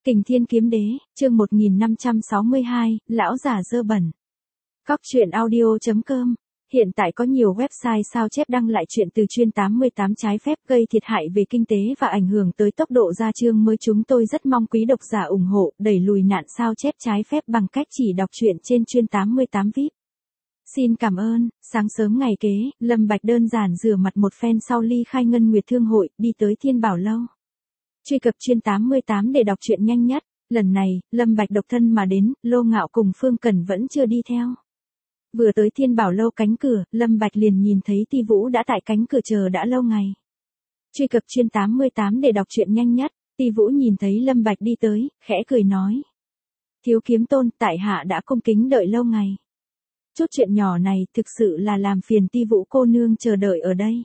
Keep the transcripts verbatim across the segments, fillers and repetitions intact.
Kình Thiên Kiếm Đế, chương một nghìn năm trăm sáu mươi hai, lão già dơ bẩn. Cóc truyện audio chấm com. Hiện tại có nhiều website sao chép đăng lại chuyện từ chuyên tám mươi tám trái phép gây thiệt hại về kinh tế và ảnh hưởng tới tốc độ ra chương mới. Chúng tôi rất mong quý độc giả ủng hộ, đẩy lùi nạn sao chép trái phép bằng cách chỉ đọc truyện trên chuyên tám mươi tám vi ai pi. Xin cảm ơn. Sáng sớm ngày kế, Lâm Bạch đơn giản rửa mặt một phen sau ly khai Ngân Nguyệt Thương hội, đi tới Thiên Bảo Lâu. Truy cập chuyên tám mươi tám để đọc truyện nhanh nhất. Lần này, Lâm Bạch độc thân mà đến, Lô Ngạo cùng Phương Cẩn vẫn chưa đi theo. Vừa tới Thiên Bảo Lâu cánh cửa, Lâm Bạch liền nhìn thấy Ti Vũ đã tại cánh cửa chờ đã lâu ngày. Truy cập chuyên tám mươi tám để đọc truyện nhanh nhất. Ti Vũ nhìn thấy Lâm Bạch đi tới, khẽ cười nói: Thiếu Kiếm Tôn, tại hạ đã cung kính đợi lâu ngày. Chút chuyện nhỏ này thực sự là làm phiền Ti Vũ cô nương chờ đợi ở đây.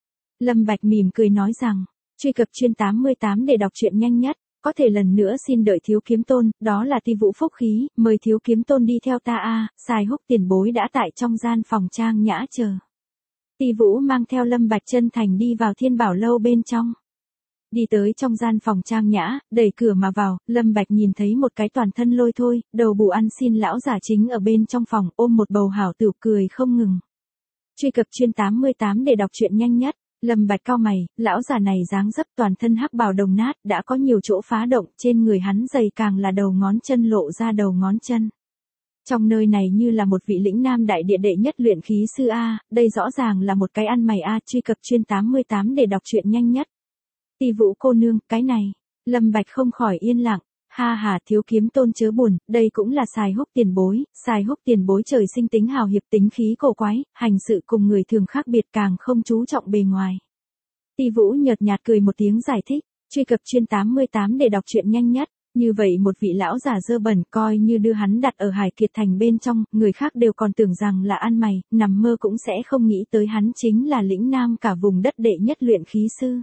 Lâm Bạch mỉm cười nói rằng: Truy cập chuyên tám mươi tám để đọc truyện nhanh nhất. Có thể lần nữa xin đợi Thiếu Kiếm Tôn, đó là Ti Vũ phúc khí, mời Thiếu Kiếm Tôn đi theo ta a. Xài Húc tiền bối đã tại trong gian phòng trang nhã chờ. Ti Vũ mang theo Lâm Bạch chân thành đi vào Thiên Bảo Lâu bên trong. Đi tới trong gian phòng trang nhã, đẩy cửa mà vào, Lâm Bạch nhìn thấy một cái toàn thân lôi thôi, đầu bù ăn xin lão giả chính ở bên trong phòng, ôm một bầu hảo tửu cười không ngừng. Truy cập chuyên tám mươi tám để đọc truyện nhanh nhất. Lâm Bạch cau mày, lão già này dáng dấp toàn thân hắc bào đồng nát, đã có nhiều chỗ phá động, trên người hắn dày càng là đầu ngón chân lộ ra đầu ngón chân. Trong nơi này như là một vị lĩnh nam đại địa đệ nhất luyện khí sư a, đây rõ ràng là một cái ăn mày a. Truy cập chuyên tám mươi tám để đọc truyện nhanh nhất. Ti Vũ cô nương, cái này, Lâm Bạch không khỏi yên lặng. Ha ha, Thiếu Kiếm Tôn chớ buồn, đây cũng là Xài Húc tiền bối. Xài Húc tiền bối trời sinh tính hào hiệp, tính khí cổ quái, hành sự cùng người thường khác biệt, càng không chú trọng bề ngoài. Ti Vũ nhợt nhạt cười một tiếng giải thích. Truy cập chuyên tám mươi tám để đọc truyện nhanh nhất. Như vậy một vị lão già dơ bẩn, coi như đưa hắn đặt ở Hải Kiệt Thành bên trong, người khác đều còn tưởng rằng là ăn mày, nằm mơ cũng sẽ không nghĩ tới hắn chính là lĩnh nam cả vùng đất đệ nhất luyện khí sư.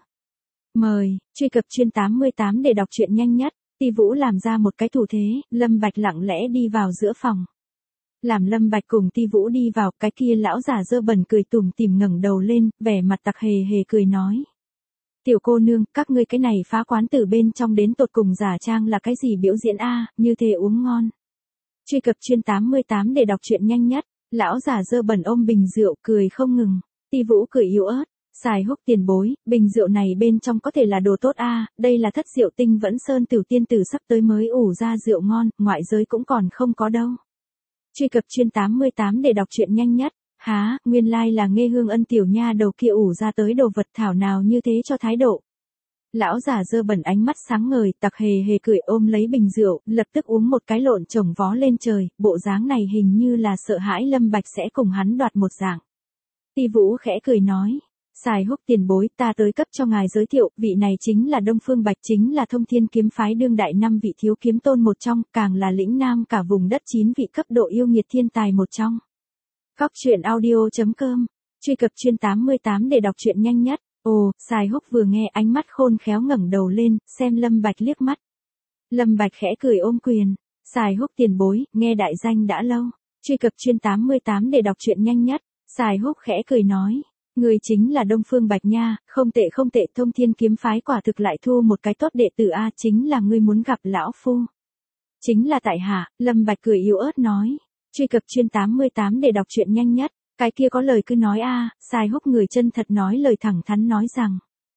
Mời. Truy cập chuyên tám mươi tám để đọc truyện nhanh nhất. Ti Vũ làm ra một cái thủ thế, Lâm Bạch lặng lẽ đi vào giữa phòng. Làm Lâm Bạch cùng Ti Vũ đi vào, cái kia lão giả dơ bẩn cười tủm tỉm ngẩng đầu lên, vẻ mặt tặc hề hề cười nói: Tiểu cô nương, các ngươi cái này phá quán từ bên trong đến tột cùng giả trang là cái gì biểu diễn a, như thế uống ngon. Truy cập chuyên tám mươi tám để đọc truyện nhanh nhất. Lão giả dơ bẩn ôm bình rượu cười không ngừng. Ti Vũ cười yếu ớt: Xài Húc tiền bối, bình rượu này bên trong có thể là đồ tốt a, đây là thất rượu tinh vẫn sơn tiểu tiên tử sắp tới mới ủ ra rượu ngon, ngoại giới cũng còn không có đâu. Truy cập chuyên tám mươi tám để đọc truyện nhanh nhất. Há, nguyên lai like là Nghê Hương Ân tiểu nha đầu kia ủ ra tới đồ vật thảo nào như thế cho thái độ. Lão giả dơ bẩn ánh mắt sáng ngời, tặc hề hề cười ôm lấy bình rượu, lập tức uống một cái lộn chồng vó lên trời, bộ dáng này hình như là sợ hãi Lâm Bạch sẽ cùng hắn đoạt một dạng. Ti Vũ khẽ cười nói: Xài Húc tiền bối, ta tới cấp cho ngài giới thiệu, vị này chính là Đông Phương Bạch, chính là Thông Thiên kiếm phái đương đại năm vị thiếu kiếm tôn một trong, càng là lĩnh nam cả vùng đất chín vị cấp độ yêu nghiệt thiên tài một trong. Cóc truyện audio chấm com. Truy cập chuyên tám mươi tám để đọc truyện nhanh nhất. Ồ, Xài Húc vừa nghe, ánh mắt khôn khéo ngẩng đầu lên, xem Lâm Bạch liếc mắt. Lâm Bạch khẽ cười ôm quyền: Xài Húc tiền bối, nghe đại danh đã lâu. Truy cập chuyên tám mươi tám để đọc truyện nhanh nhất. Xài Húc khẽ cười nói: Người chính là Đông Phương Bạch nha, không tệ không tệ, Thông Thiên kiếm phái quả thực lại thu một cái tốt đệ tử a, chính là ngươi muốn gặp lão phu. Chính là tại hạ. Lâm Bạch cười yếu ớt nói. Truy cập chuyên tám mươi tám để đọc truyện nhanh nhất. Cái kia có lời cứ nói a. Xài Húc người chân thật nói lời thẳng thắn nói rằng.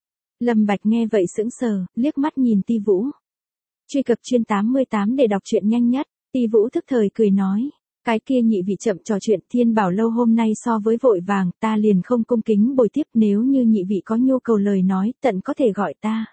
Lâm Bạch nghe vậy sững sờ, liếc mắt nhìn Ti Vũ. Truy cập chuyên tám mươi tám để đọc truyện nhanh nhất. Ti Vũ thức thời cười nói: Cái kia nhị vị chậm trò chuyện, Thiên Bảo Lâu hôm nay so với vội vàng, ta liền không cung kính bồi tiếp, nếu như nhị vị có nhu cầu lời nói, tận có thể gọi ta.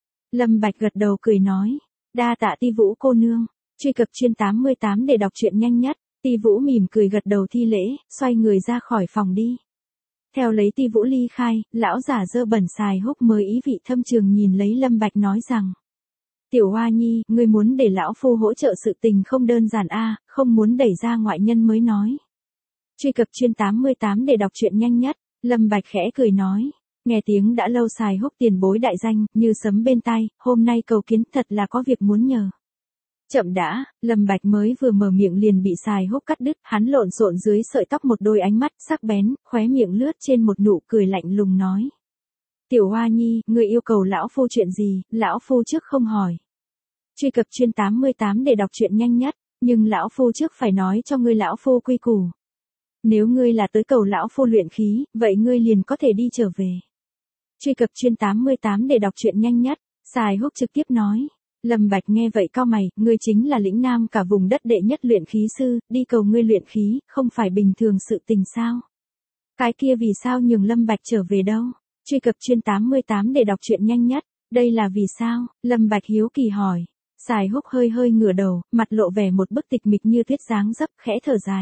Lâm Bạch gật đầu cười nói: Đa tạ Ti Vũ cô nương. Truy cập chuyên tám mươi tám để đọc truyện nhanh nhất. Ti Vũ mỉm cười gật đầu thi lễ, xoay người ra khỏi phòng đi. Theo lấy Ti Vũ ly khai, lão giả dơ bẩn Xài Húc mới ý vị thâm trường nhìn lấy Lâm Bạch nói rằng: Tiểu Hoa Nhi, ngươi muốn để lão phu hỗ trợ sự tình không đơn giản a, không muốn đẩy ra ngoại nhân mới nói. Truy cập chuyên tám mươi tám để đọc truyện nhanh nhất. Lâm Bạch khẽ cười nói: Nghe tiếng đã lâu Xài Húc tiền bối đại danh, như sấm bên tai, hôm nay cầu kiến, thật là có việc muốn nhờ. Chậm đã. Lâm Bạch mới vừa mở miệng liền bị Xài Húc cắt đứt, hắn lộn xộn dưới sợi tóc một đôi ánh mắt sắc bén, khóe miệng lướt trên một nụ cười lạnh lùng nói: Tiểu Hoa Nhi, ngươi yêu cầu lão phu chuyện gì, lão phu trước không hỏi. Truy cập chuyên tám mươi tám để đọc truyện nhanh nhất, nhưng lão phu trước phải nói cho ngươi lão phu quy củ. Nếu ngươi là tới cầu lão phu luyện khí, vậy ngươi liền có thể đi trở về. Truy cập chuyên tám mươi tám để đọc truyện nhanh nhất, Sài Húc trực tiếp nói. Lâm Bạch nghe vậy cau mày, ngươi chính là lĩnh nam cả vùng đất đệ nhất luyện khí sư, đi cầu ngươi luyện khí, không phải bình thường sự tình sao? Cái kia vì sao nhường Lâm Bạch trở về đâu? Truy cập chuyên tám mươi tám để đọc truyện nhanh nhất, đây là vì sao? Lâm Bạch hiếu kỳ hỏi. Sài Húc hơi hơi ngửa đầu, mặt lộ vẻ một bức tịch mịch như tuyết dáng dấp, khẽ thở dài.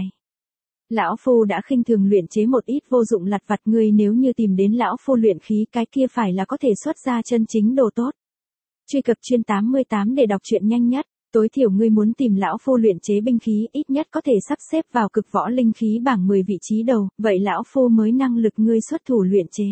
Lão phu đã khinh thường luyện chế một ít vô dụng lặt vặt, ngươi nếu như tìm đến lão phu luyện khí, cái kia phải là có thể xuất ra chân chính đồ tốt. Truy cập chuyên tám mươi tám để đọc truyện nhanh nhất, tối thiểu ngươi muốn tìm lão phu luyện chế binh khí, ít nhất có thể sắp xếp vào cực võ linh khí bảng mười vị trí đầu, vậy lão phu mới năng lực ngươi xuất thủ luyện chế.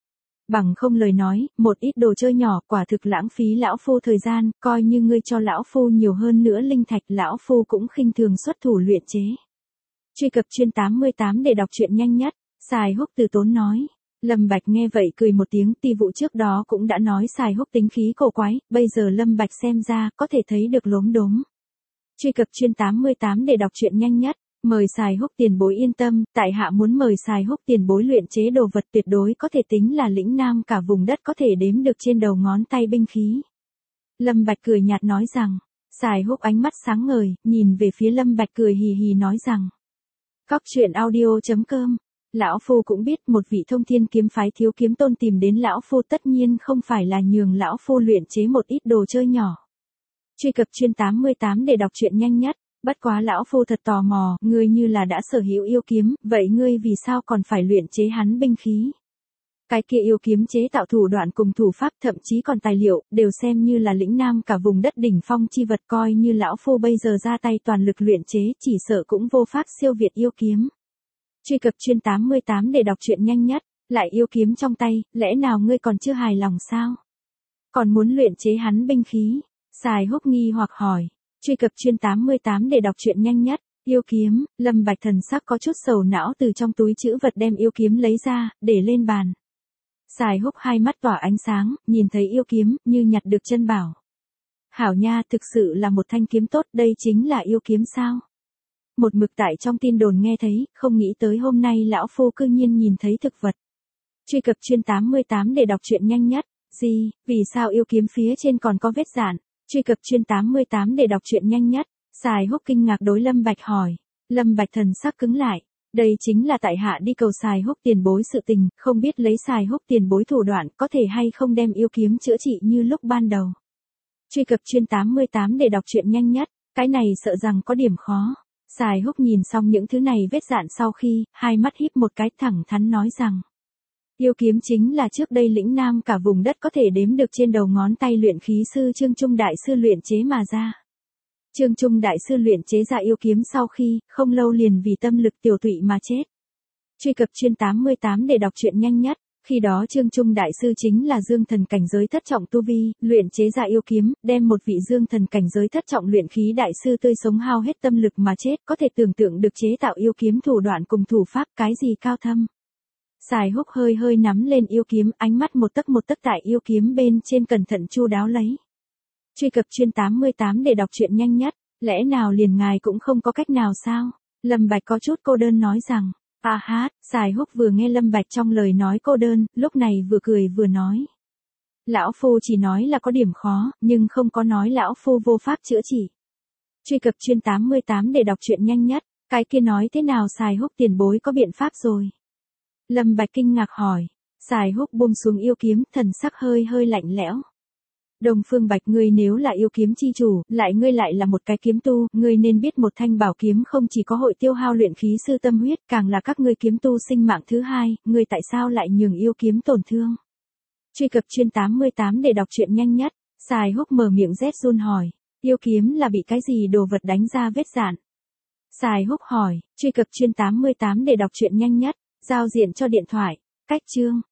Bằng không lời nói, một ít đồ chơi nhỏ quả thực lãng phí lão phu thời gian, coi như ngươi cho lão phu nhiều hơn nữa linh thạch, lão phu cũng khinh thường xuất thủ luyện chế. Truy cập chuyên tám mươi tám để đọc truyện nhanh nhất, Sài Húc từ tốn nói. Lâm Bạch nghe vậy cười một tiếng, ti vụ trước đó cũng đã nói Sài Húc tính khí cổ quái, bây giờ Lâm Bạch xem ra, có thể thấy được lốm đốm. Truy cập chuyên tám mươi tám để đọc truyện nhanh nhất, mời Sài Húc tiền bối yên tâm, tại hạ muốn mời Sài Húc tiền bối luyện chế đồ vật tuyệt đối có thể tính là lĩnh nam cả vùng đất có thể đếm được trên đầu ngón tay binh khí. Lâm Bạch cười nhạt nói rằng, Sài Húc ánh mắt sáng ngời, nhìn về phía Lâm Bạch cười hì hì nói rằng. Cóc truyện audio chấm com. Lão phu cũng biết một vị thông thiên kiếm phái thiếu kiếm tôn tìm đến lão phu tất nhiên không phải là nhường lão phu luyện chế một ít đồ chơi nhỏ. Truy cập chuyên tám mươi tám để đọc truyện nhanh nhất, bất quá lão phu thật tò mò, ngươi như là đã sở hữu yêu kiếm, vậy ngươi vì sao còn phải luyện chế hắn binh khí? Cái kia yêu kiếm chế tạo thủ đoạn cùng thủ pháp, thậm chí còn tài liệu, đều xem như là lĩnh nam cả vùng đất đỉnh phong chi vật, coi như lão phu bây giờ ra tay toàn lực luyện chế, chỉ sợ cũng vô pháp siêu việt yêu kiếm. Truy cập chuyên tám mươi tám để đọc truyện nhanh nhất, lại yêu kiếm trong tay, lẽ nào ngươi còn chưa hài lòng sao? Còn muốn luyện chế hắn binh khí? Sài Húc nghi hoặc hỏi. Truy cập chuyên tám mươi tám để đọc truyện nhanh nhất, yêu kiếm, Lâm Bạch thần sắc có chút sầu não từ trong túi trữ vật đem yêu kiếm lấy ra, để lên bàn. Sài Húc hai mắt tỏa ánh sáng, nhìn thấy yêu kiếm, như nhặt được chân bảo. Hảo nha, thực sự là một thanh kiếm tốt, đây chính là yêu kiếm sao? Một mực tại trong tin đồn nghe thấy, không nghĩ tới hôm nay lão phu cư nhiên nhìn thấy thực vật. Truy cập chuyên tám mươi tám để đọc truyện nhanh nhất, gì, vì sao yêu kiếm phía trên còn có vết dạn? Truy cập chuyên tám mươi tám để đọc truyện nhanh nhất, Sài Húc kinh ngạc đối Lâm Bạch hỏi. Lâm Bạch thần sắc cứng lại, đây chính là tại hạ đi cầu Sài Húc tiền bối sự tình, không biết lấy Sài Húc tiền bối thủ đoạn có thể hay không đem yêu kiếm chữa trị như lúc ban đầu. Truy cập chuyên tám mươi tám để đọc truyện nhanh nhất, cái này sợ rằng có điểm khó. Sài Húc nhìn xong những thứ này vết dạn sau khi, hai mắt híp một cái thẳng thắn nói rằng. Yêu kiếm chính là trước đây lĩnh nam cả vùng đất có thể đếm được trên đầu ngón tay luyện khí sư Trương Trung Đại Sư luyện chế mà ra. Trương Trung Đại Sư luyện chế ra yêu kiếm sau khi, không lâu liền vì tâm lực tiểu tụy mà chết. Truy cập chuyên tám mươi tám để đọc truyện nhanh nhất, khi đó Trương Trung Đại Sư chính là dương thần cảnh giới thất trọng tu vi, luyện chế ra yêu kiếm, đem một vị dương thần cảnh giới thất trọng luyện khí đại sư tươi sống hao hết tâm lực mà chết, có thể tưởng tượng được chế tạo yêu kiếm thủ đoạn cùng thủ pháp cái gì cao thâm. Sài Húc hơi hơi nắm lên yêu kiếm, ánh mắt một tấc một tấc tại yêu kiếm bên trên cẩn thận chu đáo lấy. Truy cập chuyên tám mươi tám để đọc truyện nhanh nhất, lẽ nào liền ngài cũng không có cách nào sao? Lâm Bạch có chút cô đơn nói rằng. À hát, Sài Húc vừa nghe Lâm Bạch trong lời nói cô đơn, lúc này vừa cười vừa nói. Lão phu chỉ nói là có điểm khó, nhưng không có nói lão phu vô pháp chữa trị. Truy cập chuyên tám mươi tám để đọc truyện nhanh nhất, cái kia nói thế nào Sài Húc tiền bối có biện pháp rồi? Lâm Bạch kinh ngạc hỏi. Sài Húc buông xuống yêu kiếm, thần sắc hơi hơi lạnh lẽo. Đông Phương Bạch, ngươi nếu là yêu kiếm chi chủ, lại ngươi lại là một cái kiếm tu, ngươi nên biết một thanh bảo kiếm không chỉ có hội tiêu hao luyện khí sư tâm huyết, càng là các ngươi kiếm tu sinh mạng thứ hai, ngươi tại sao lại nhường yêu kiếm tổn thương? Truy cập chuyên tám mươi tám để đọc truyện nhanh nhất, Sài Húc mở miệng rét run hỏi, yêu kiếm là bị cái gì đồ vật đánh ra vết dạn? Sài Húc hỏi, truy cập chuyên tám mươi tám để đọc truyện nhanh nhất, giao diện cho điện thoại, cách chương.